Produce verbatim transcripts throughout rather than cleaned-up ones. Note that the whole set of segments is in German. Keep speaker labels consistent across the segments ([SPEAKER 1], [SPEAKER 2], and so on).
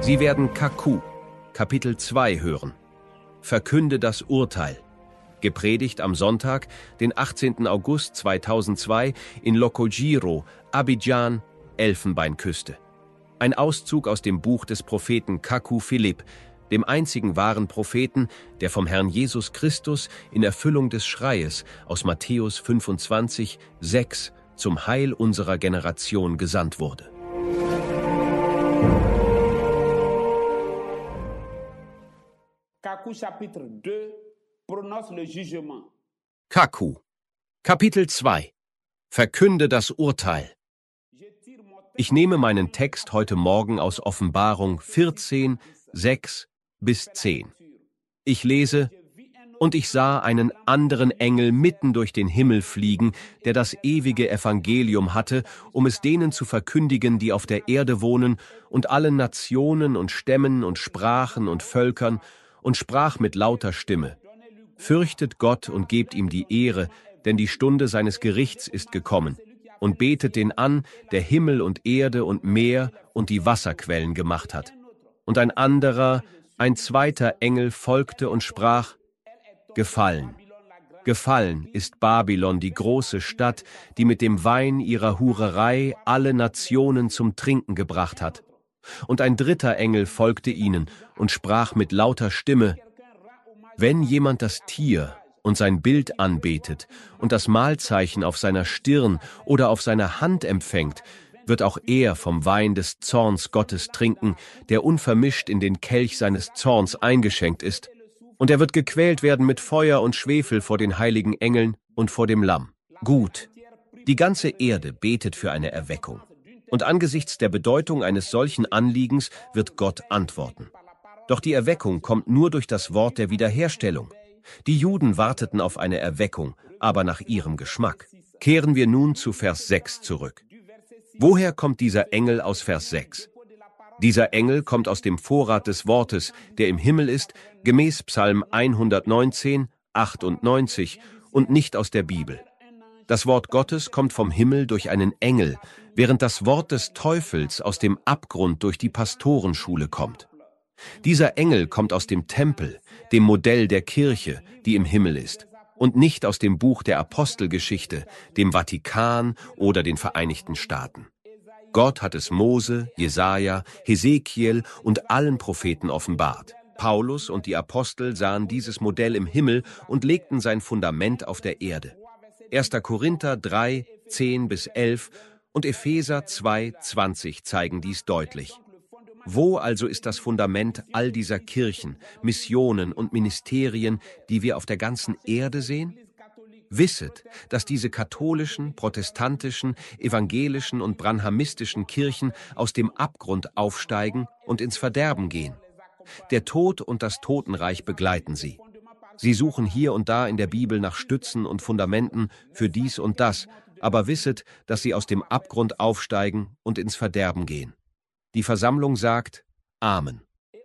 [SPEAKER 1] Sie werden Kaku, Kapitel zwei hören. Verkünde das Urteil. Gepredigt am Sonntag, den achtzehnten August zweitausendzwei in Lokojiro, Abidjan, Elfenbeinküste. Ein Auszug aus dem Buch des Propheten Kaku Philipp, dem einzigen wahren Propheten, der vom Herrn Jesus Christus in Erfüllung des Schreies aus Matthäus fünfundzwanzig, sechs zum Heil unserer Generation gesandt wurde.
[SPEAKER 2] Kaku Chapitre deux prononce le jugement.
[SPEAKER 1] Kaku, Kapitel zwei. Verkünde das Urteil. Ich nehme meinen Text heute Morgen aus Offenbarung vierzehn, sechs bis zehn. Ich lese: Und ich sah einen anderen Engel mitten durch den Himmel fliegen, der das ewige Evangelium hatte, um es denen zu verkündigen, die auf der Erde wohnen, und allen Nationen und Stämmen und Sprachen und Völkern, und sprach mit lauter Stimme: Fürchtet Gott und gebt ihm die Ehre, denn die Stunde seines Gerichts ist gekommen, und betet den an, der Himmel und Erde und Meer und die Wasserquellen gemacht hat. Und ein anderer, ein zweiter Engel folgte und sprach: Gefallen, gefallen ist Babylon, die große Stadt, die mit dem Wein ihrer Hurerei alle Nationen zum Trinken gebracht hat. Und ein dritter Engel folgte ihnen und sprach mit lauter Stimme: Wenn jemand das Tier und sein Bild anbetet und das Mahlzeichen auf seiner Stirn oder auf seiner Hand empfängt, wird auch er vom Wein des Zorns Gottes trinken, der unvermischt in den Kelch seines Zorns eingeschenkt ist. Und er wird gequält werden mit Feuer und Schwefel vor den heiligen Engeln und vor dem Lamm. Gut, die ganze Erde betet für eine Erweckung. Und angesichts der Bedeutung eines solchen Anliegens wird Gott antworten. Doch die Erweckung kommt nur durch das Wort der Wiederherstellung. Die Juden warteten auf eine Erweckung, aber nach ihrem Geschmack. Kehren wir nun zu Vers sechs zurück. Woher kommt dieser Engel aus Vers sechs? Dieser Engel kommt aus dem Vorrat des Wortes, der im Himmel ist, gemäß Psalm hundertneunzehn, achtundneunzig, und nicht aus der Bibel. Das Wort Gottes kommt vom Himmel durch einen Engel, während das Wort des Teufels aus dem Abgrund durch die Pastorenschule kommt. Dieser Engel kommt aus dem Tempel, dem Modell der Kirche, die im Himmel ist, und nicht aus dem Buch der Apostelgeschichte, dem Vatikan oder den Vereinigten Staaten. Gott hat es Mose, Jesaja, Hesekiel und allen Propheten offenbart. Paulus und die Apostel sahen dieses Modell im Himmel und legten sein Fundament auf der Erde. erster Korinther drei, zehn bis elf und Epheser zwei, zwanzig zeigen dies deutlich. Wo also ist das Fundament all dieser Kirchen, Missionen und Ministerien, die wir auf der ganzen Erde sehen? Wisset, dass diese katholischen, protestantischen, evangelischen und branhamistischen Kirchen aus dem Abgrund aufsteigen und ins Verderben gehen. Der Tod und das Totenreich begleiten sie. Sie suchen hier und da in der Bibel nach Stützen und Fundamenten für dies und das, aber wisset, dass sie aus dem Abgrund aufsteigen und ins Verderben gehen. Die Versammlung sagt: Amen.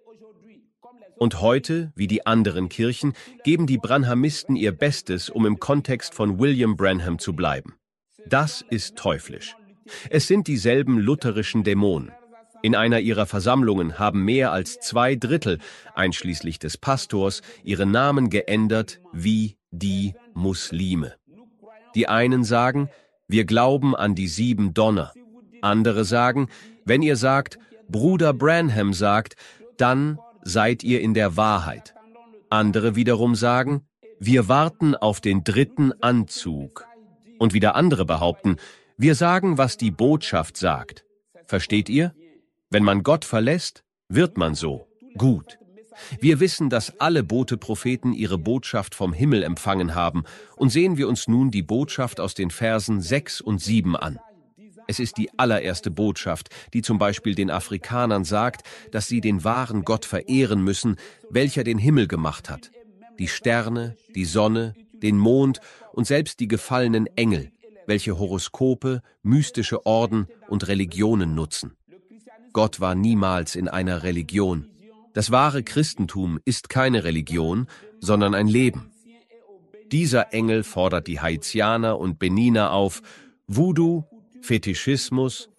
[SPEAKER 1] Und heute, wie die anderen Kirchen, geben die Branhamisten ihr Bestes, um im Kontext von William Branham zu bleiben. Das ist teuflisch. Es sind dieselben lutherischen Dämonen. In einer ihrer Versammlungen haben mehr als zwei Drittel, einschließlich des Pastors, ihre Namen geändert wie die Muslime. Die einen sagen: Wir glauben an die sieben Donner. Andere sagen: Wenn ihr sagt, Bruder Branham sagt, dann seid ihr in der Wahrheit. Andere wiederum sagen: Wir warten auf den dritten Anzug. Und wieder andere behaupten: Wir sagen, was die Botschaft sagt. Versteht ihr? Wenn man Gott verlässt, wird man so. Gut. Wir wissen, dass alle Bote-Propheten ihre Botschaft vom Himmel empfangen haben, und sehen wir uns nun die Botschaft aus den Versen sechs und sieben an. Es ist die allererste Botschaft, die zum Beispiel den Afrikanern sagt, dass sie den wahren Gott verehren müssen, welcher den Himmel gemacht hat. Die Sterne, die Sonne, den Mond und selbst die gefallenen Engel, welche Horoskope, mystische Orden und Religionen nutzen. Gott war niemals in einer Religion. Das wahre Christentum ist keine Religion, sondern ein Leben. Dieser Engel fordert die Haitianer und Beniner auf, Voodoo, Fetischismus,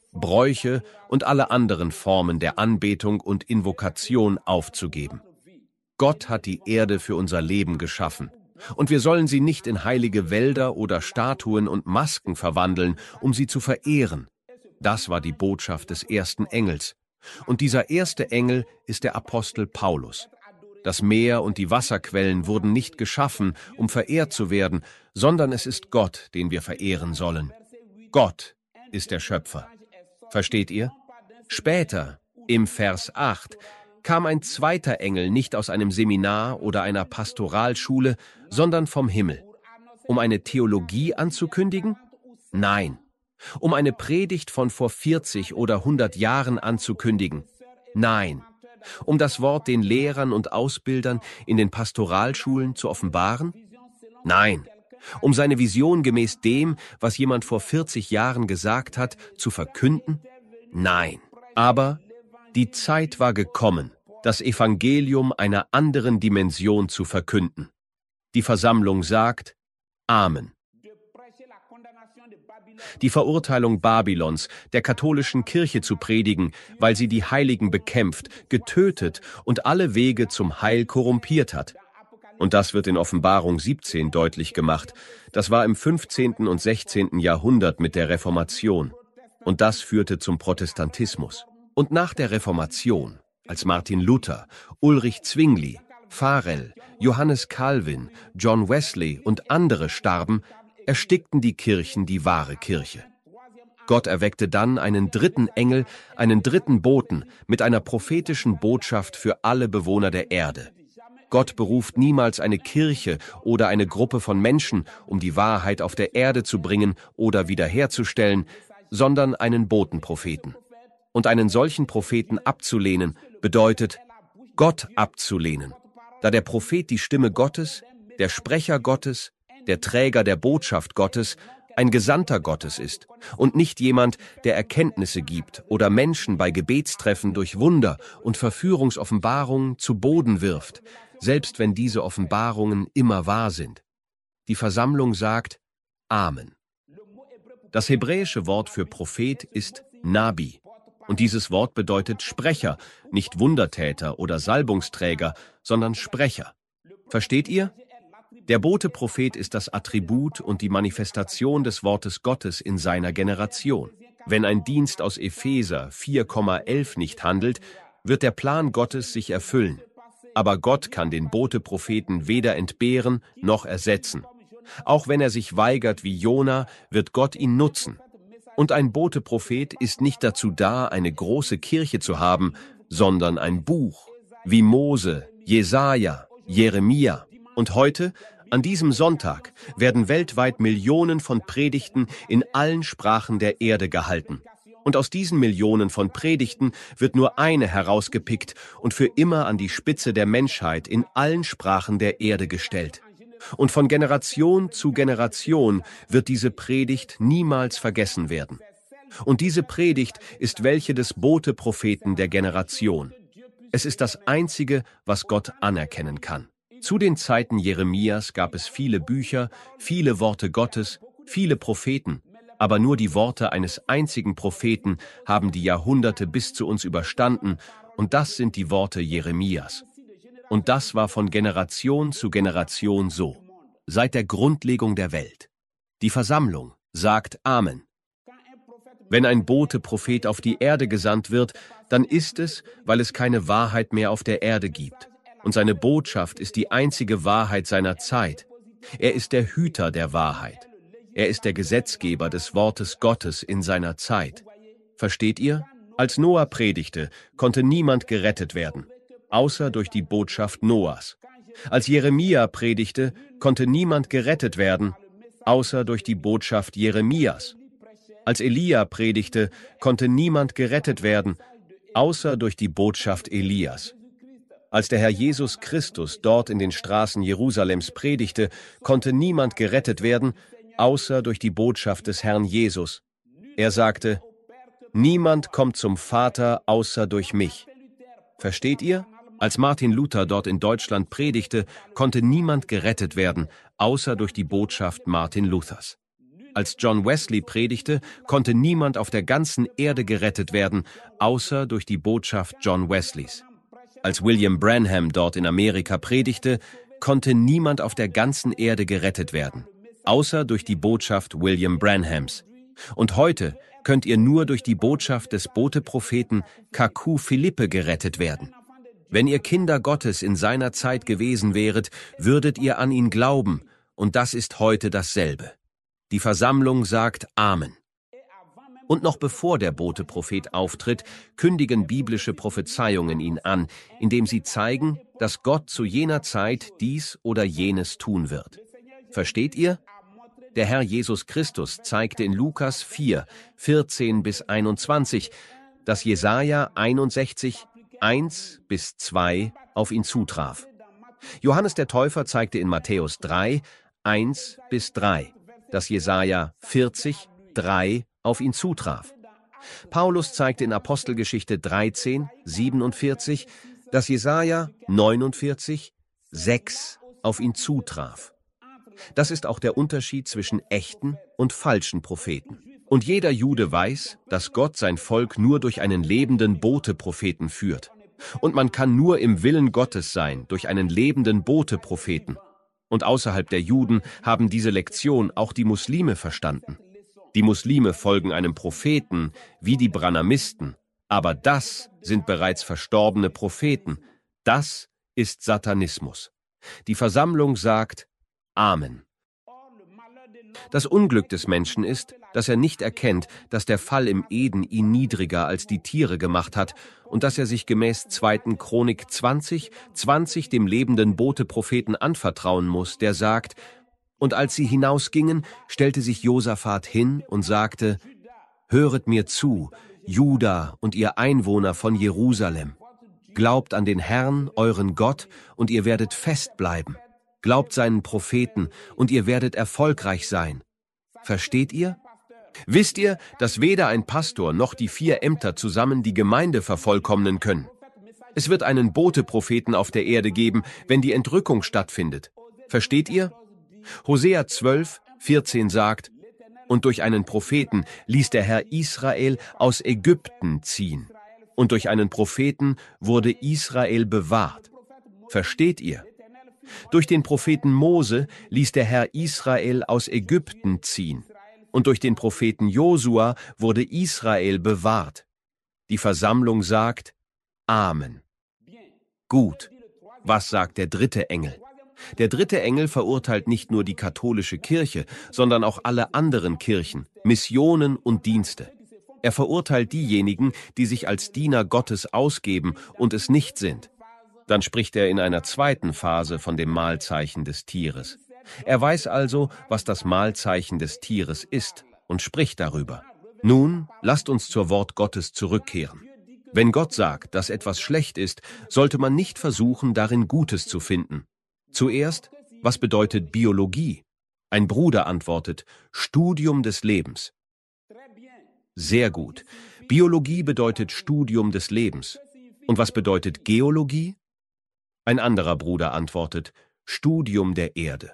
[SPEAKER 1] Bräuche und alle anderen Formen der Anbetung und Invokation aufzugeben. Gott hat die Erde für unser Leben geschaffen, und wir sollen sie nicht in heilige Wälder oder Statuen und Masken verwandeln, um sie zu verehren. Das war die Botschaft des ersten Engels. Und dieser erste Engel ist der Apostel Paulus. Das Meer und die Wasserquellen wurden nicht geschaffen, um verehrt zu werden, sondern es ist Gott, den wir verehren sollen. Gott ist der Schöpfer. Versteht ihr? Später, im Vers acht, kam ein zweiter Engel nicht aus einem Seminar oder einer Pastoralschule, sondern vom Himmel. Um eine Theologie anzukündigen? Nein. Um eine Predigt von vor vierzig oder hundert Jahren anzukündigen? Nein. Um das Wort den Lehrern und Ausbildern in den Pastoralschulen zu offenbaren? Nein. Um seine Vision gemäß dem, was jemand vor vierzig Jahren gesagt hat, zu verkünden? Nein. Aber die Zeit war gekommen, das Evangelium einer anderen Dimension zu verkünden. Die Versammlung sagt: Amen. Die Verurteilung Babylons, der katholischen Kirche zu predigen, weil sie die Heiligen bekämpft, getötet und alle Wege zum Heil korrumpiert hat. Und das wird in Offenbarung siebzehn deutlich gemacht. Das war im fünfzehnten und sechzehnten Jahrhundert mit der Reformation. Und das führte zum Protestantismus. Und nach der Reformation, als Martin Luther, Ulrich Zwingli, Farel, Johannes Calvin, John Wesley und andere starben, erstickten die Kirchen die wahre Kirche. Gott erweckte dann einen dritten Engel, einen dritten Boten mit einer prophetischen Botschaft für alle Bewohner der Erde. Gott beruft niemals eine Kirche oder eine Gruppe von Menschen, um die Wahrheit auf der Erde zu bringen oder wiederherzustellen, sondern einen Botenpropheten. Und einen solchen Propheten abzulehnen, bedeutet, Gott abzulehnen, da der Prophet die Stimme Gottes, der Sprecher Gottes, der Träger der Botschaft Gottes, ein Gesandter Gottes ist und nicht jemand, der Erkenntnisse gibt oder Menschen bei Gebetstreffen durch Wunder und Verführungsoffenbarungen zu Boden wirft, selbst wenn diese Offenbarungen immer wahr sind. Die Versammlung sagt Amen. Das hebräische Wort für Prophet ist Nabi. Und dieses Wort bedeutet Sprecher, nicht Wundertäter oder Salbungsträger, sondern Sprecher. Versteht ihr? Der Bote-Prophet ist das Attribut und die Manifestation des Wortes Gottes in seiner Generation. Wenn ein Dienst aus Epheser vier Komma elf nicht handelt, wird der Plan Gottes sich erfüllen. Aber Gott kann den Bote-Propheten weder entbehren noch ersetzen. Auch wenn er sich weigert wie Jona, wird Gott ihn nutzen. Und ein Bote-Prophet ist nicht dazu da, eine große Kirche zu haben, sondern ein Buch, wie Mose, Jesaja, Jeremia. Und heute, an diesem Sonntag, werden weltweit Millionen von Predigten in allen Sprachen der Erde gehalten. Und aus diesen Millionen von Predigten wird nur eine herausgepickt und für immer an die Spitze der Menschheit in allen Sprachen der Erde gestellt. Und von Generation zu Generation wird diese Predigt niemals vergessen werden. Und diese Predigt ist welche des Bote-Propheten der Generation. Es ist das Einzige, was Gott anerkennen kann. Zu den Zeiten Jeremias gab es viele Bücher, viele Worte Gottes, viele Propheten, aber nur die Worte eines einzigen Propheten haben die Jahrhunderte bis zu uns überstanden, und das sind die Worte Jeremias. Und das war von Generation zu Generation so, seit der Grundlegung der Welt. Die Versammlung sagt Amen. Wenn ein Bote-Prophet auf die Erde gesandt wird, dann ist es, weil es keine Wahrheit mehr auf der Erde gibt. Und seine Botschaft ist die einzige Wahrheit seiner Zeit. Er ist der Hüter der Wahrheit. Er ist der Gesetzgeber des Wortes Gottes in seiner Zeit. Versteht ihr? Als Noah predigte, konnte niemand gerettet werden, außer durch die Botschaft Noahs. Als Jeremia predigte, konnte niemand gerettet werden, außer durch die Botschaft Jeremias. Als Elia predigte, konnte niemand gerettet werden, außer durch die Botschaft Elias. Als der Herr Jesus Christus dort in den Straßen Jerusalems predigte, konnte niemand gerettet werden, außer durch die Botschaft des Herrn Jesus. Er sagte, niemand kommt zum Vater außer durch mich. Versteht ihr? Als Martin Luther dort in Deutschland predigte, konnte niemand gerettet werden, außer durch die Botschaft Martin Luthers. Als John Wesley predigte, konnte niemand auf der ganzen Erde gerettet werden, außer durch die Botschaft John Wesleys. Als William Branham dort in Amerika predigte, konnte niemand auf der ganzen Erde gerettet werden, außer durch die Botschaft William Branhams. Und heute könnt ihr nur durch die Botschaft des Botepropheten Kaku Philippe gerettet werden. Wenn ihr Kinder Gottes in seiner Zeit gewesen wäret, würdet ihr an ihn glauben, und das ist heute dasselbe. Die Versammlung sagt Amen. Und noch bevor der Boteprophet auftritt, kündigen biblische Prophezeiungen ihn an, indem sie zeigen, dass Gott zu jener Zeit dies oder jenes tun wird. Versteht ihr? Der Herr Jesus Christus zeigte in Lukas vier, vierzehn bis einundzwanzig, dass Jesaja einundsechzig, eins bis zwei auf ihn zutraf. Johannes der Täufer zeigte in Matthäus drei, eins bis drei, dass Jesaja vierzig, drei auf ihn zutraf. Paulus zeigte in Apostelgeschichte dreizehn, siebenundvierzig, dass Jesaja neunundvierzig, sechs auf ihn zutraf. Das ist auch der Unterschied zwischen echten und falschen Propheten. Und jeder Jude weiß, dass Gott sein Volk nur durch einen lebenden Botepropheten führt. Und man kann nur im Willen Gottes sein, durch einen lebenden Botepropheten. Und außerhalb der Juden haben diese Lektion auch die Muslime verstanden. Die Muslime folgen einem Propheten, wie die Branhamisten. Aber das sind bereits verstorbene Propheten. Das ist Satanismus. Die Versammlung sagt Amen. Das Unglück des Menschen ist, dass er nicht erkennt, dass der Fall im Eden ihn niedriger als die Tiere gemacht hat und dass er sich gemäß zweiten Chronik zwanzig, zwanzig dem lebenden Botepropheten anvertrauen muss, der sagt: Und als sie hinausgingen, stellte sich Josaphat hin und sagte: Höret mir zu, Juda und ihr Einwohner von Jerusalem. Glaubt an den Herrn, euren Gott, und ihr werdet fest bleiben. Glaubt seinen Propheten, und ihr werdet erfolgreich sein. Versteht ihr? Wisst ihr, dass weder ein Pastor noch die vier Ämter zusammen die Gemeinde vervollkommnen können? Es wird einen Botepropheten auf der Erde geben, wenn die Entrückung stattfindet. Versteht ihr? Hosea zwölf, vierzehn sagt: Und durch einen Propheten ließ der Herr Israel aus Ägypten ziehen. Und durch einen Propheten wurde Israel bewahrt. Versteht ihr? Durch den Propheten Mose ließ der Herr Israel aus Ägypten ziehen. Und durch den Propheten Josua wurde Israel bewahrt. Die Versammlung sagt Amen. Gut. Was sagt der dritte Engel? Der dritte Engel verurteilt nicht nur die katholische Kirche, sondern auch alle anderen Kirchen, Missionen und Dienste. Er verurteilt diejenigen, die sich als Diener Gottes ausgeben und es nicht sind. Dann spricht er in einer zweiten Phase von dem Mahlzeichen des Tieres. Er weiß also, was das Mahlzeichen des Tieres ist und spricht darüber. Nun, lasst uns zur Wort Gottes zurückkehren. Wenn Gott sagt, dass etwas schlecht ist, sollte man nicht versuchen, darin Gutes zu finden. Zuerst, was bedeutet Biologie? Ein Bruder antwortet, Studium des Lebens. Sehr gut. Biologie bedeutet Studium des Lebens. Und was bedeutet Geologie? Ein anderer Bruder antwortet, Studium der Erde.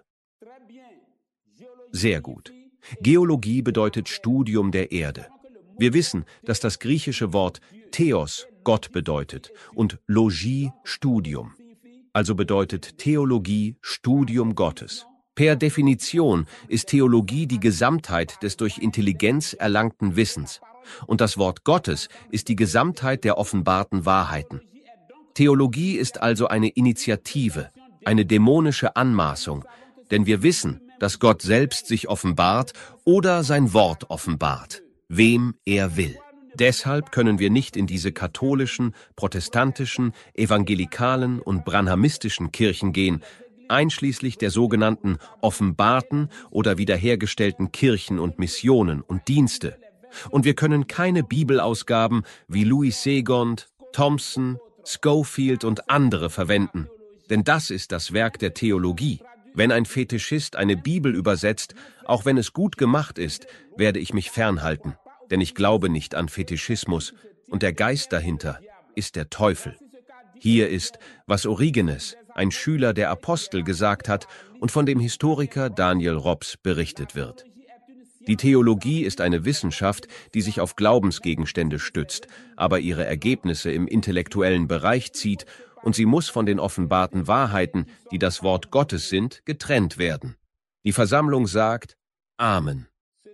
[SPEAKER 1] Sehr gut. Geologie bedeutet Studium der Erde. Wir wissen, dass das griechische Wort Theos Gott bedeutet und Logie Studium. Also bedeutet Theologie Studium Gottes. Per Definition ist Theologie die Gesamtheit des durch Intelligenz erlangten Wissens. Und das Wort Gottes ist die Gesamtheit der offenbarten Wahrheiten. Theologie ist also eine Initiative, eine dämonische Anmaßung, denn wir wissen, dass Gott selbst sich offenbart oder sein Wort offenbart, wem er will. Deshalb können wir nicht in diese katholischen, protestantischen, evangelikalen und branhamistischen Kirchen gehen, einschließlich der sogenannten offenbarten oder wiederhergestellten Kirchen und Missionen und Dienste. Und wir können keine Bibelausgaben wie Louis Segond, Thompson, Scofield und andere verwenden, denn das ist das Werk der Theologie. Wenn ein Fetischist eine Bibel übersetzt, auch wenn es gut gemacht ist, werde ich mich fernhalten, denn ich glaube nicht an Fetischismus und der Geist dahinter ist der Teufel. Hier ist, was Origenes, ein Schüler der Apostel, gesagt hat und von dem Historiker Daniel Robs berichtet wird. Die Theologie ist eine Wissenschaft, die sich auf Glaubensgegenstände stützt, aber ihre Ergebnisse im intellektuellen Bereich zieht, und sie muss von den offenbarten Wahrheiten, die das Wort Gottes sind, getrennt werden. Die Versammlung sagt Amen.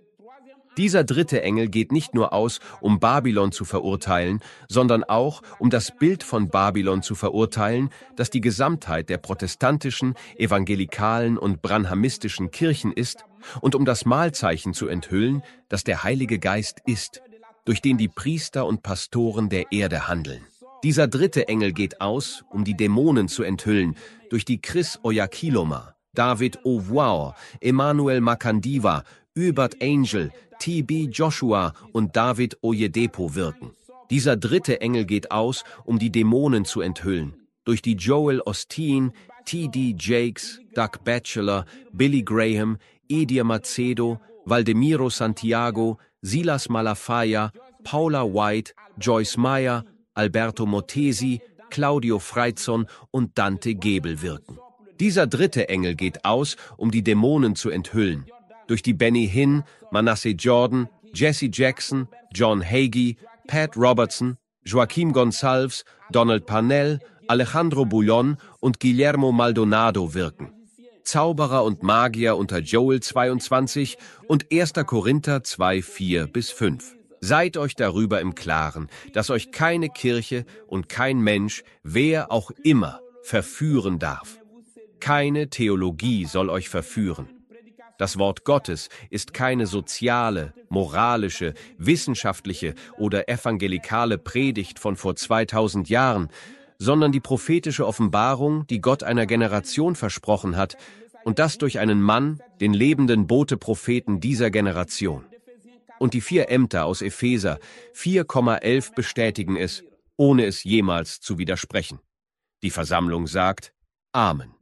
[SPEAKER 1] Dieser dritte Engel geht nicht nur aus, um Babylon zu verurteilen, sondern auch, um das Bild von Babylon zu verurteilen, das die Gesamtheit der protestantischen, evangelikalen und branhamistischen Kirchen ist, und um das Mahlzeichen zu enthüllen, das der Heilige Geist ist, durch den die Priester und Pastoren der Erde handeln. Dieser dritte Engel geht aus, um die Dämonen zu enthüllen, durch die Chris Oyakiloma, David Owour, Emmanuel Makandiwa, Hubert Angel, T B Joshua und David Oyedepo wirken. Dieser dritte Engel geht aus, um die Dämonen zu enthüllen, durch die Joel Osteen, T D Jakes, Doug Batchelor, Billy Graham, Edir Macedo, Valdemiro Santiago, Silas Malafaia, Paula White, Joyce Meyer, Alberto Motesi, Claudio Freizon und Dante Gebel wirken. Dieser dritte Engel geht aus, um die Dämonen zu enthüllen, durch die Benny Hinn, Manasseh Jordan, Jesse Jackson, John Hagee, Pat Robertson, Joaquim Gonçalves, Donald Parnell, Alejandro Boullon und Guillermo Maldonado wirken. Zauberer und Magier unter Joel zweiundzwanzig und erster Korinther zwei, vier bis fünf. Seid euch darüber im Klaren, dass euch keine Kirche und kein Mensch, wer auch immer, verführen darf. Keine Theologie soll euch verführen. Das Wort Gottes ist keine soziale, moralische, wissenschaftliche oder evangelikale Predigt von vor zweitausend Jahren, sondern die prophetische Offenbarung, die Gott einer Generation versprochen hat, und das durch einen Mann, den lebenden Bote-Propheten dieser Generation. Und die vier Ämter aus Epheser vier Komma elf bestätigen es, ohne es jemals zu widersprechen. Die Versammlung sagt Amen.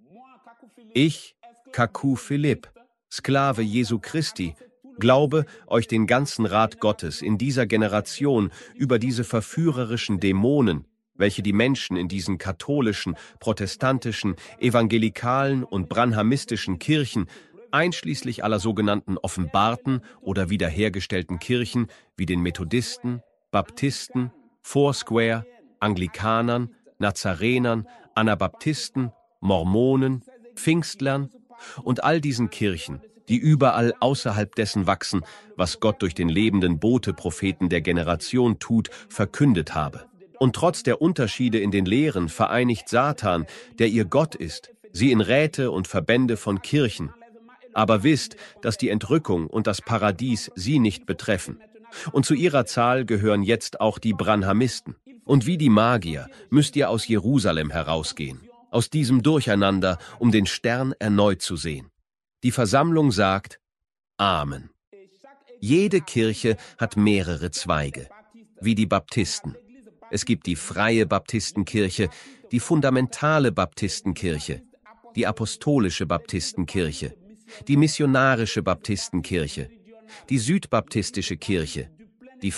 [SPEAKER 1] Ich, Kaku Philipp, Sklave Jesu Christi, glaube, euch den ganzen Rat Gottes in dieser Generation über diese verführerischen Dämonen, welche die Menschen in diesen katholischen, protestantischen, evangelikalen und branhamistischen Kirchen, einschließlich aller sogenannten offenbarten oder wiederhergestellten Kirchen wie den Methodisten, Baptisten, Foursquare, Anglikanern, Nazarenern, Anabaptisten, Mormonen, Pfingstlern und all diesen Kirchen, die überall außerhalb dessen wachsen, was Gott durch den lebenden Bote-Propheten der Generation tut, verkündet habe. Und trotz der Unterschiede in den Lehren vereinigt Satan, der ihr Gott ist, sie in Räte und Verbände von Kirchen. Aber wisst, dass die Entrückung und das Paradies sie nicht betreffen. Und zu ihrer Zahl gehören jetzt auch die Branhamisten. Und wie die Magier müsst ihr aus Jerusalem herausgehen, aus diesem Durcheinander, um den Stern erneut zu sehen. Die Versammlung sagt Amen. Jede Kirche hat mehrere Zweige, wie die Baptisten. Es gibt die freie Baptistenkirche, die fundamentale Baptistenkirche, die apostolische Baptistenkirche, die missionarische Baptistenkirche, die südbaptistische Kirche, die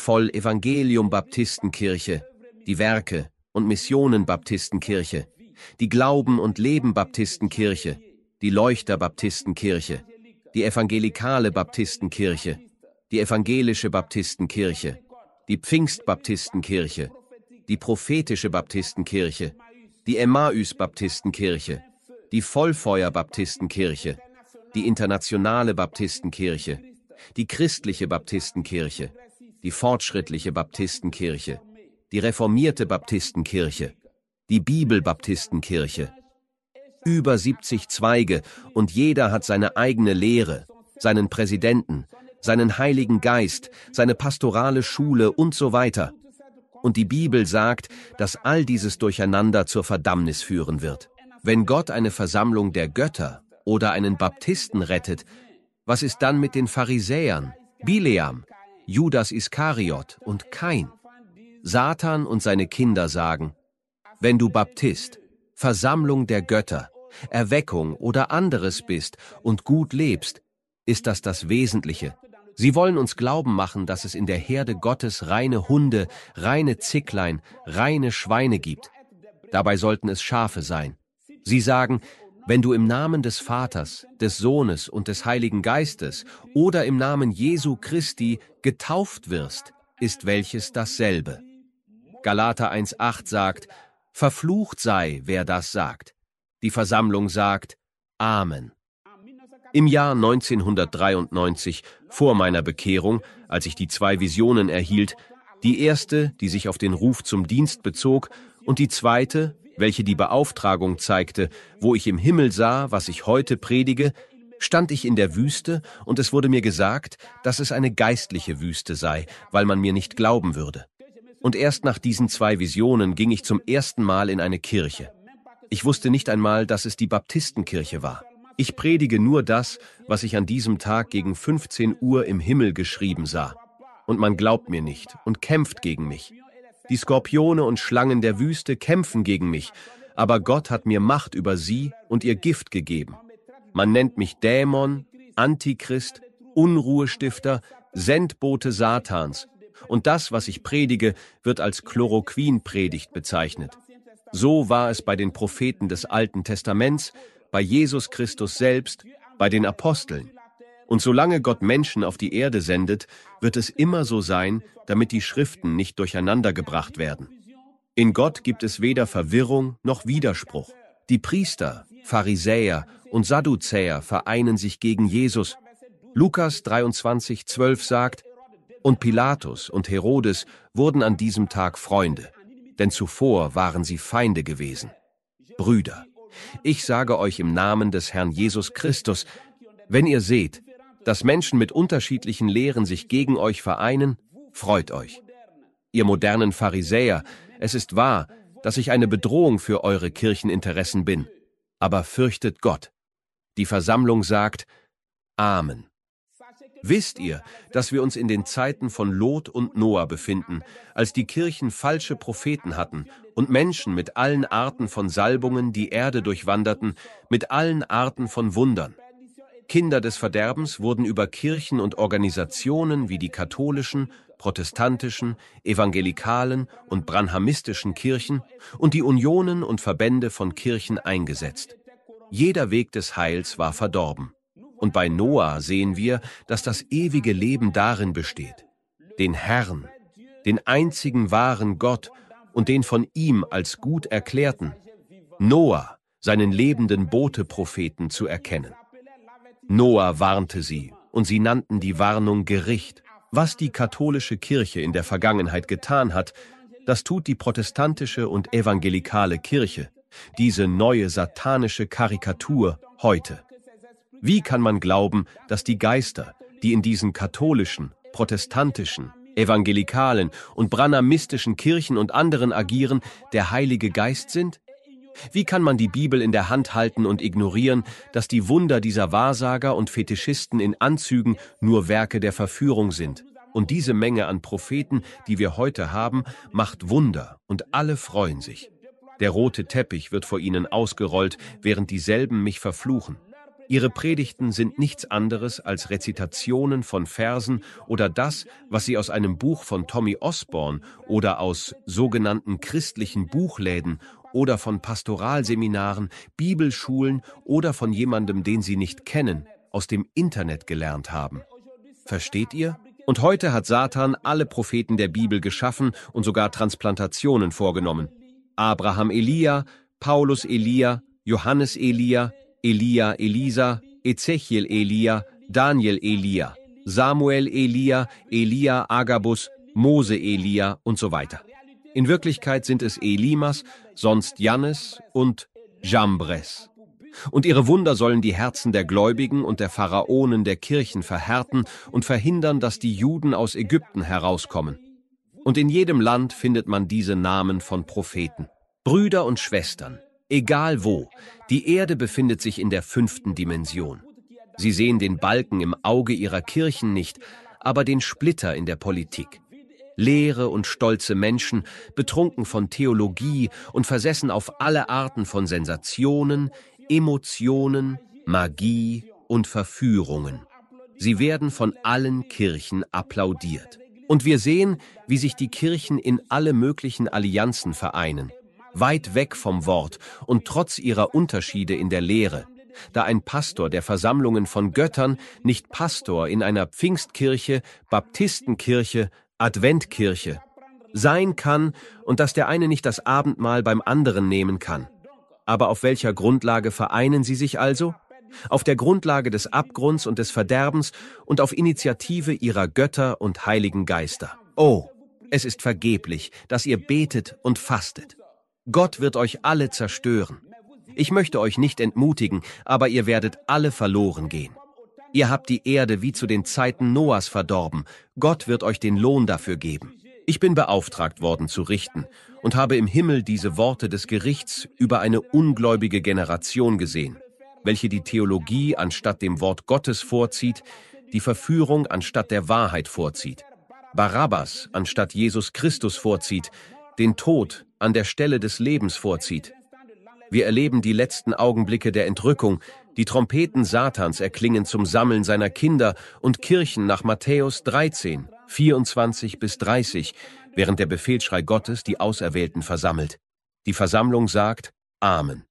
[SPEAKER 1] Voll-Evangelium-Baptistenkirche, die Werke- und Missionen-Baptistenkirche, die Glauben- und Leben-Baptistenkirche, die Leuchter-Baptistenkirche, die evangelikale Baptistenkirche, die evangelische Baptistenkirche, die Pfingstbaptistenkirche, die prophetische Baptistenkirche, die Emmaus-Baptistenkirche, die Vollfeuer-Baptistenkirche, die internationale Baptistenkirche, die christliche Baptistenkirche, die fortschrittliche Baptistenkirche, die reformierte Baptistenkirche, die Bibelbaptistenkirche. Über siebzig Zweige und jeder hat seine eigene Lehre, seinen Präsidenten, seinen Heiligen Geist, seine pastorale Schule und so weiter. Und die Bibel sagt, dass all dieses Durcheinander zur Verdammnis führen wird. Wenn Gott eine Versammlung der Götter oder einen Baptisten rettet, was ist dann mit den Pharisäern, Bileam, Judas Iskariot und Kain? Satan und seine Kinder sagen, wenn du Baptist, Versammlung der Götter, Erweckung oder anderes bist und gut lebst, ist das das Wesentliche. Sie wollen uns glauben machen, dass es in der Herde Gottes reine Hunde, reine Zicklein, reine Schweine gibt. Dabei sollten es Schafe sein. Sie sagen, Wenn du im Namen des Vaters, des Sohnes und des Heiligen Geistes oder im Namen Jesu Christi getauft wirst, ist welches dasselbe. Galater eins acht sagt, verflucht sei, wer das sagt. Die Versammlung sagt, Amen. Im Jahr neunzehnhundertdreiundneunzig, vor meiner Bekehrung, als ich die zwei Visionen erhielt, die erste, die sich auf den Ruf zum Dienst bezog, und die zweite, welche die Beauftragung zeigte, wo ich im Himmel sah, was ich heute predige, stand ich in der Wüste und es wurde mir gesagt, dass es eine geistliche Wüste sei, weil man mir nicht glauben würde. Und erst nach diesen zwei Visionen ging ich zum ersten Mal in eine Kirche. Ich wusste nicht einmal, dass es die Baptistenkirche war. Ich predige nur das, was ich an diesem Tag gegen fünfzehn Uhr im Himmel geschrieben sah. Und man glaubt mir nicht und kämpft gegen mich. Die Skorpione und Schlangen der Wüste kämpfen gegen mich, aber Gott hat mir Macht über sie und ihr Gift gegeben. Man nennt mich Dämon, Antichrist, Unruhestifter, Sendbote Satans, und das, was ich predige, wird als Chloroquin-Predigt bezeichnet. So war es bei den Propheten des Alten Testaments, bei Jesus Christus selbst, bei den Aposteln. Und solange Gott Menschen auf die Erde sendet, wird es immer so sein, damit die Schriften nicht durcheinandergebracht werden. In Gott gibt es weder Verwirrung noch Widerspruch. Die Priester, Pharisäer und Sadduzäer vereinen sich gegen Jesus. Lukas dreiundzwanzig zwölf sagt, und Pilatus und Herodes wurden an diesem Tag Freunde, denn zuvor waren sie Feinde gewesen. Brüder, ich sage euch im Namen des Herrn Jesus Christus, wenn ihr seht, dass Menschen mit unterschiedlichen Lehren sich gegen euch vereinen, freut euch. Ihr modernen Pharisäer, es ist wahr, dass ich eine Bedrohung für eure Kircheninteressen bin, aber fürchtet Gott. Die Versammlung sagt, Amen. Wisst ihr, dass wir uns in den Zeiten von Lot und Noah befinden, als die Kirchen falsche Propheten hatten und Menschen mit allen Arten von Salbungen die Erde durchwanderten, mit allen Arten von Wundern? Kinder des Verderbens wurden über Kirchen und Organisationen wie die katholischen, protestantischen, evangelikalen und branhamistischen Kirchen und die Unionen und Verbände von Kirchen eingesetzt. Jeder Weg des Heils war verdorben. Und bei Noah sehen wir, dass das ewige Leben darin besteht, den Herrn, den einzigen wahren Gott und den von ihm als gut erklärten, Noah, seinen lebenden Bote-Propheten, zu erkennen. Noah warnte sie, und sie nannten die Warnung Gericht. Was die katholische Kirche in der Vergangenheit getan hat, das tut die protestantische und evangelikale Kirche, diese neue satanische Karikatur heute. Wie kann man glauben, dass die Geister, die in diesen katholischen, protestantischen, evangelikalen und branhamistischen Kirchen und anderen agieren, der Heilige Geist sind? Wie kann man die Bibel in der Hand halten und ignorieren, dass die Wunder dieser Wahrsager und Fetischisten in Anzügen nur Werke der Verführung sind? Und diese Menge an Propheten, die wir heute haben, macht Wunder und alle freuen sich. Der rote Teppich wird vor ihnen ausgerollt, während dieselben mich verfluchen. Ihre Predigten sind nichts anderes als Rezitationen von Versen oder das, was sie aus einem Buch von Tommy Osborne oder aus sogenannten christlichen Buchläden oder von Pastoralseminaren, Bibelschulen oder von jemandem, den sie nicht kennen, aus dem Internet gelernt haben. Versteht ihr? Und heute hat Satan alle Propheten der Bibel geschaffen und sogar Transplantationen vorgenommen. Abraham Elia, Paulus Elia, Johannes Elia, Elia Elisa, Ezechiel Elia, Daniel Elia, Samuel Elia, Elia Agabus, Mose Elia und so weiter. In Wirklichkeit sind es Elimas, sonst Jannes und Jambres. Und ihre Wunder sollen die Herzen der Gläubigen und der Pharaonen der Kirchen verhärten und verhindern, dass die Juden aus Ägypten herauskommen. Und in jedem Land findet man diese Namen von Propheten. Brüder und Schwestern, egal wo, die Erde befindet sich in der fünften Dimension. Sie sehen den Balken im Auge ihrer Kirchen nicht, aber den Splitter in der Politik. Leere und stolze Menschen, betrunken von Theologie und versessen auf alle Arten von Sensationen, Emotionen, Magie und Verführungen. Sie werden von allen Kirchen applaudiert. Und wir sehen, wie sich die Kirchen in alle möglichen Allianzen vereinen. weit weg vom Wort und trotz ihrer Unterschiede in der Lehre, da ein Pastor der Versammlungen von Göttern nicht Pastor in einer Pfingstkirche, Baptistenkirche, Adventkirche sein kann und dass der eine nicht das Abendmahl beim anderen nehmen kann. Aber auf welcher Grundlage vereinen sie sich also? Auf der Grundlage des Abgrunds und des Verderbens und auf Initiative ihrer Götter und heiligen Geister. Oh, es ist vergeblich, dass ihr betet und fastet. Gott wird euch alle zerstören. Ich möchte euch nicht entmutigen, aber ihr werdet alle verloren gehen. Ihr habt die Erde wie zu den Zeiten Noahs verdorben. Gott wird euch den Lohn dafür geben. Ich bin beauftragt worden zu richten und habe im Himmel diese Worte des Gerichts über eine ungläubige Generation gesehen, welche die Theologie anstatt dem Wort Gottes vorzieht, die Verführung anstatt der Wahrheit vorzieht, Barabbas anstatt Jesus Christus vorzieht, den Tod an der Stelle des Lebens vorzieht. Wir erleben die letzten Augenblicke der Entrückung, die Trompeten Satans erklingen zum Sammeln seiner Kinder und Kirchen nach Matthäus dreizehn, vierundzwanzig bis dreißig, während der Befehlsschrei Gottes die Auserwählten versammelt. Die Versammlung sagt Amen.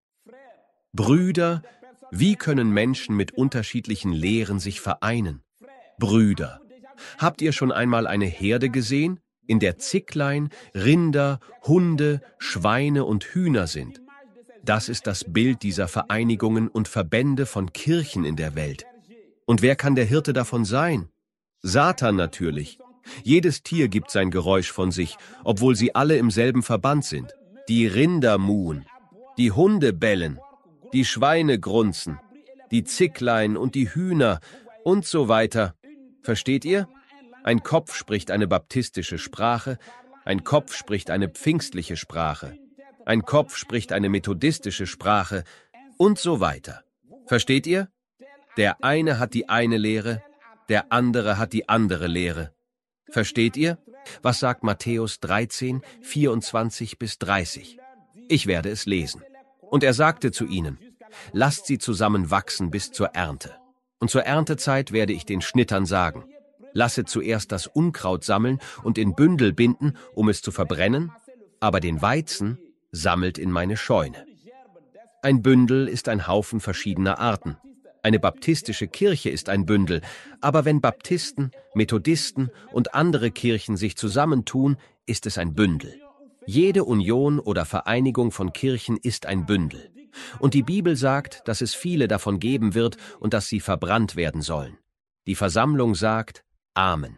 [SPEAKER 1] Brüder, wie können Menschen mit unterschiedlichen Lehren sich vereinen? Brüder, habt ihr schon einmal eine Herde gesehen, in der Zicklein, Rinder, Hunde, Schweine und Hühner sind? Das ist das Bild dieser Vereinigungen und Verbände von Kirchen in der Welt. Und wer kann der Hirte davon sein? Satan natürlich. Jedes Tier gibt sein Geräusch von sich, obwohl sie alle im selben Verband sind. Die Rinder muhen, die Hunde bellen, die Schweine grunzen, die Zicklein und die Hühner und so weiter. Versteht ihr? Ein Kopf spricht eine baptistische Sprache, ein Kopf spricht eine pfingstliche Sprache, ein Kopf spricht eine methodistische Sprache und so weiter. Versteht ihr? Der eine hat die eine Lehre, der andere hat die andere Lehre. Versteht ihr? Was sagt Matthäus dreizehn, vierundzwanzig bis dreißig? Ich werde es lesen. Und er sagte zu ihnen, lasst sie zusammen wachsen bis zur Ernte. Und zur Erntezeit werde ich den Schnittern sagen, lasset zuerst das Unkraut sammeln und in Bündel binden, um es zu verbrennen, aber den Weizen sammelt in meine Scheune. Ein Bündel ist ein Haufen verschiedener Arten. Eine baptistische Kirche ist ein Bündel, aber wenn Baptisten, Methodisten und andere Kirchen sich zusammentun, ist es ein Bündel. Jede Union oder Vereinigung von Kirchen ist ein Bündel. Und die Bibel sagt, dass es viele davon geben wird und dass sie verbrannt werden sollen. Die Versammlung sagt Amen.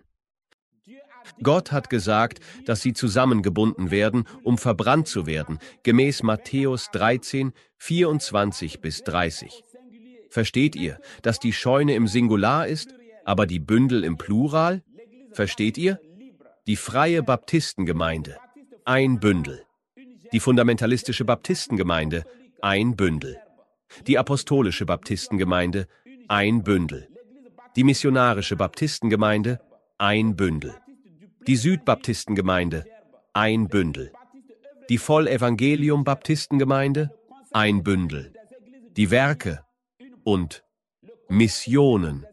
[SPEAKER 1] Gott hat gesagt, dass sie zusammengebunden werden, um verbrannt zu werden, gemäß Matthäus dreizehn, vierundzwanzig bis dreißig. Versteht ihr, dass die Scheune im Singular ist, aber die Bündel im Plural? Versteht ihr? Die Freie Baptistengemeinde, ein Bündel. Die Fundamentalistische Baptistengemeinde, ein Bündel. Die Apostolische Baptistengemeinde, ein Bündel. Die Missionarische Baptistengemeinde, ein Bündel. Die Südbaptistengemeinde, ein Bündel. Die Vollevangelium-Baptistengemeinde, ein Bündel. Die Werke und Missionen,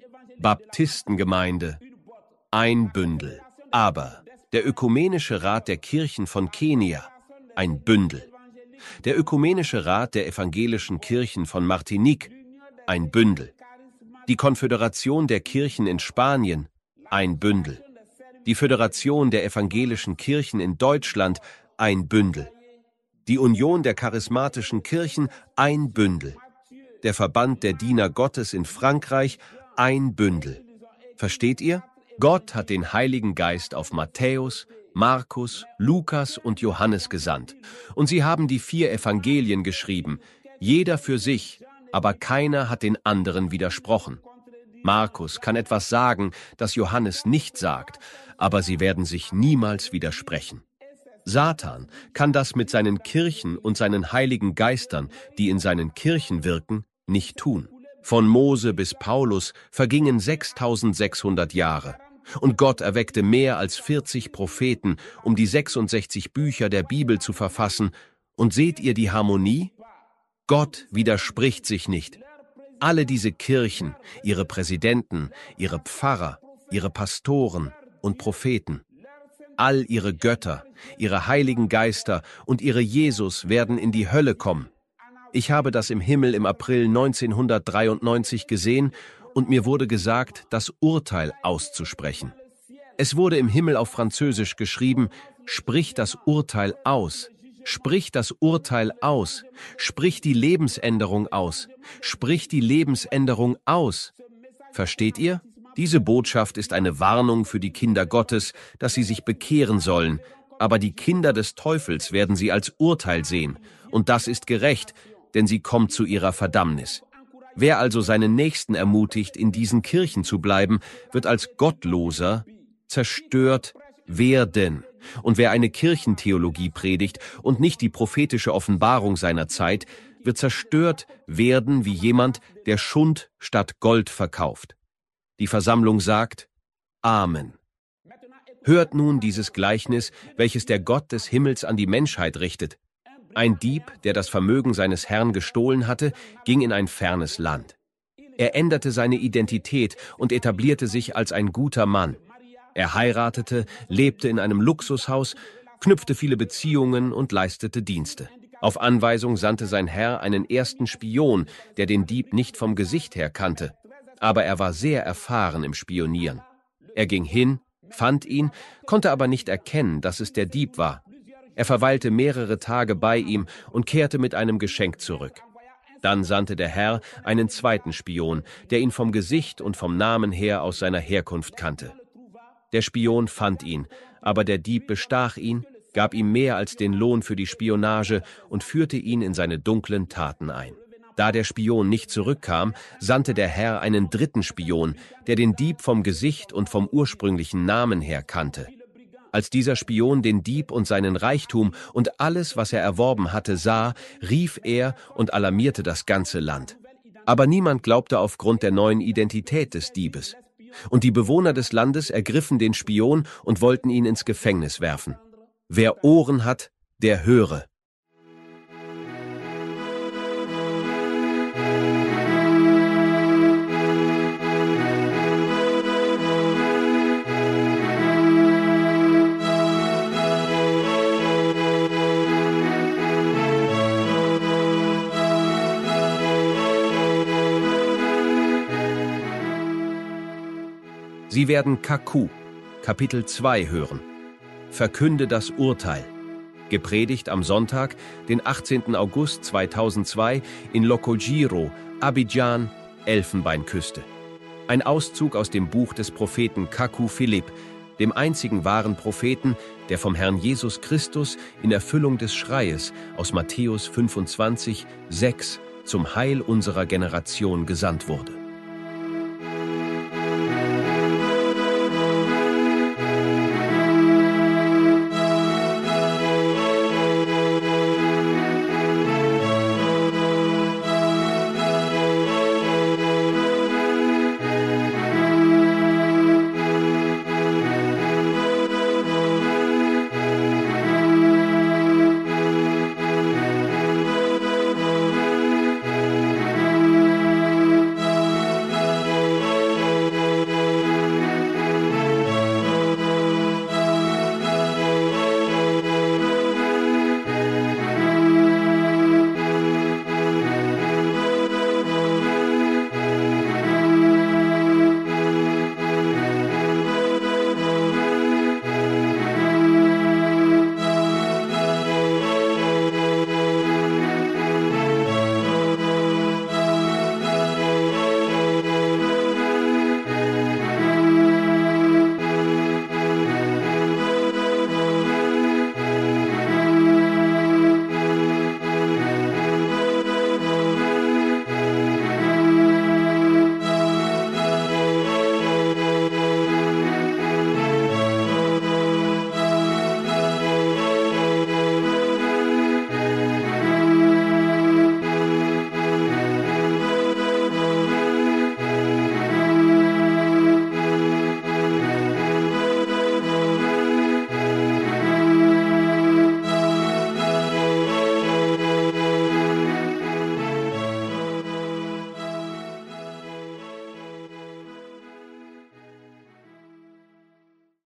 [SPEAKER 1] Baptistengemeinde, ein Bündel. Aber der Ökumenische Rat der Kirchen von Kenia, ein Bündel. Der Ökumenische Rat der evangelischen Kirchen von Martinique, ein Bündel. Die Konföderation der Kirchen in Spanien, ein Bündel. Die Föderation der evangelischen Kirchen in Deutschland, ein Bündel. Die Union der charismatischen Kirchen, ein Bündel. Der Verband der Diener Gottes in Frankreich, ein Bündel. Versteht ihr? Gott hat den Heiligen Geist auf Matthäus, Markus, Lukas und Johannes gesandt. Und sie haben die vier Evangelien geschrieben, jeder für sich, aber keiner hat den anderen widersprochen. Markus kann etwas sagen, das Johannes nicht sagt, aber sie werden sich niemals widersprechen. Satan kann das mit seinen Kirchen und seinen heiligen Geistern, die in seinen Kirchen wirken, nicht tun. Von Mose bis Paulus vergingen sechstausendsechshundert Jahre. Und Gott erweckte mehr als vierzig Propheten, um die sechsundsechzig Bücher der Bibel zu verfassen. Und seht ihr die Harmonie? Gott widerspricht sich nicht. Alle diese Kirchen, ihre Präsidenten, ihre Pfarrer, ihre Pastoren und Propheten. All ihre Götter, ihre heiligen Geister und ihre Jesus werden in die Hölle kommen. Ich habe das im Himmel im April neunzehnhundertdreiundneunzig gesehen und mir wurde gesagt, das Urteil auszusprechen. Es wurde im Himmel auf Französisch geschrieben, sprich das Urteil aus, sprich das Urteil aus, sprich die Lebensänderung aus, sprich die Lebensänderung aus. Versteht ihr? Diese Botschaft ist eine Warnung für die Kinder Gottes, dass sie sich bekehren sollen, aber die Kinder des Teufels werden sie als Urteil sehen, und das ist gerecht, denn sie kommt zu ihrer Verdammnis. Wer also seinen Nächsten ermutigt, in diesen Kirchen zu bleiben, wird als Gottloser zerstört werden. Und wer eine Kirchentheologie predigt und nicht die prophetische Offenbarung seiner Zeit, wird zerstört werden wie jemand, der Schund statt Gold verkauft. Die Versammlung sagt, Amen. Hört nun dieses Gleichnis, welches der Gott des Himmels an die Menschheit richtet. Ein Dieb, der das Vermögen seines Herrn gestohlen hatte, ging in ein fernes Land. Er änderte seine Identität und etablierte sich als ein guter Mann. Er heiratete, lebte in einem Luxushaus, knüpfte viele Beziehungen und leistete Dienste. Auf Anweisung sandte sein Herr einen ersten Spion, der den Dieb nicht vom Gesicht her kannte. Aber er war sehr erfahren im Spionieren. Er ging hin, fand ihn, konnte aber nicht erkennen, dass es der Dieb war. Er verweilte mehrere Tage bei ihm und kehrte mit einem Geschenk zurück. Dann sandte der Herr einen zweiten Spion, der ihn vom Gesicht und vom Namen her aus seiner Herkunft kannte. Der Spion fand ihn, aber der Dieb bestach ihn, gab ihm mehr als den Lohn für die Spionage und führte ihn in seine dunklen Taten ein. Da der Spion nicht zurückkam, sandte der Herr einen dritten Spion, der den Dieb vom Gesicht und vom ursprünglichen Namen her kannte. Als dieser Spion den Dieb und seinen Reichtum und alles, was er erworben hatte, sah, rief er und alarmierte das ganze Land. Aber niemand glaubte aufgrund der neuen Identität des Diebes. Und die Bewohner des Landes ergriffen den Spion und wollten ihn ins Gefängnis werfen. Wer Ohren hat, der höre. Sie werden Kaku, Kapitel zwei hören. Verkünde das Urteil. Gepredigt am Sonntag, den achtzehnten August zweitausendzwei in Lokojiro, Abidjan, Elfenbeinküste. Ein Auszug aus dem Buch des Propheten Kaku Philipp, dem einzigen wahren Propheten, der vom Herrn Jesus Christus in Erfüllung des Schreies aus Matthäus fünfundzwanzig, sechs zum Heil unserer Generation gesandt wurde.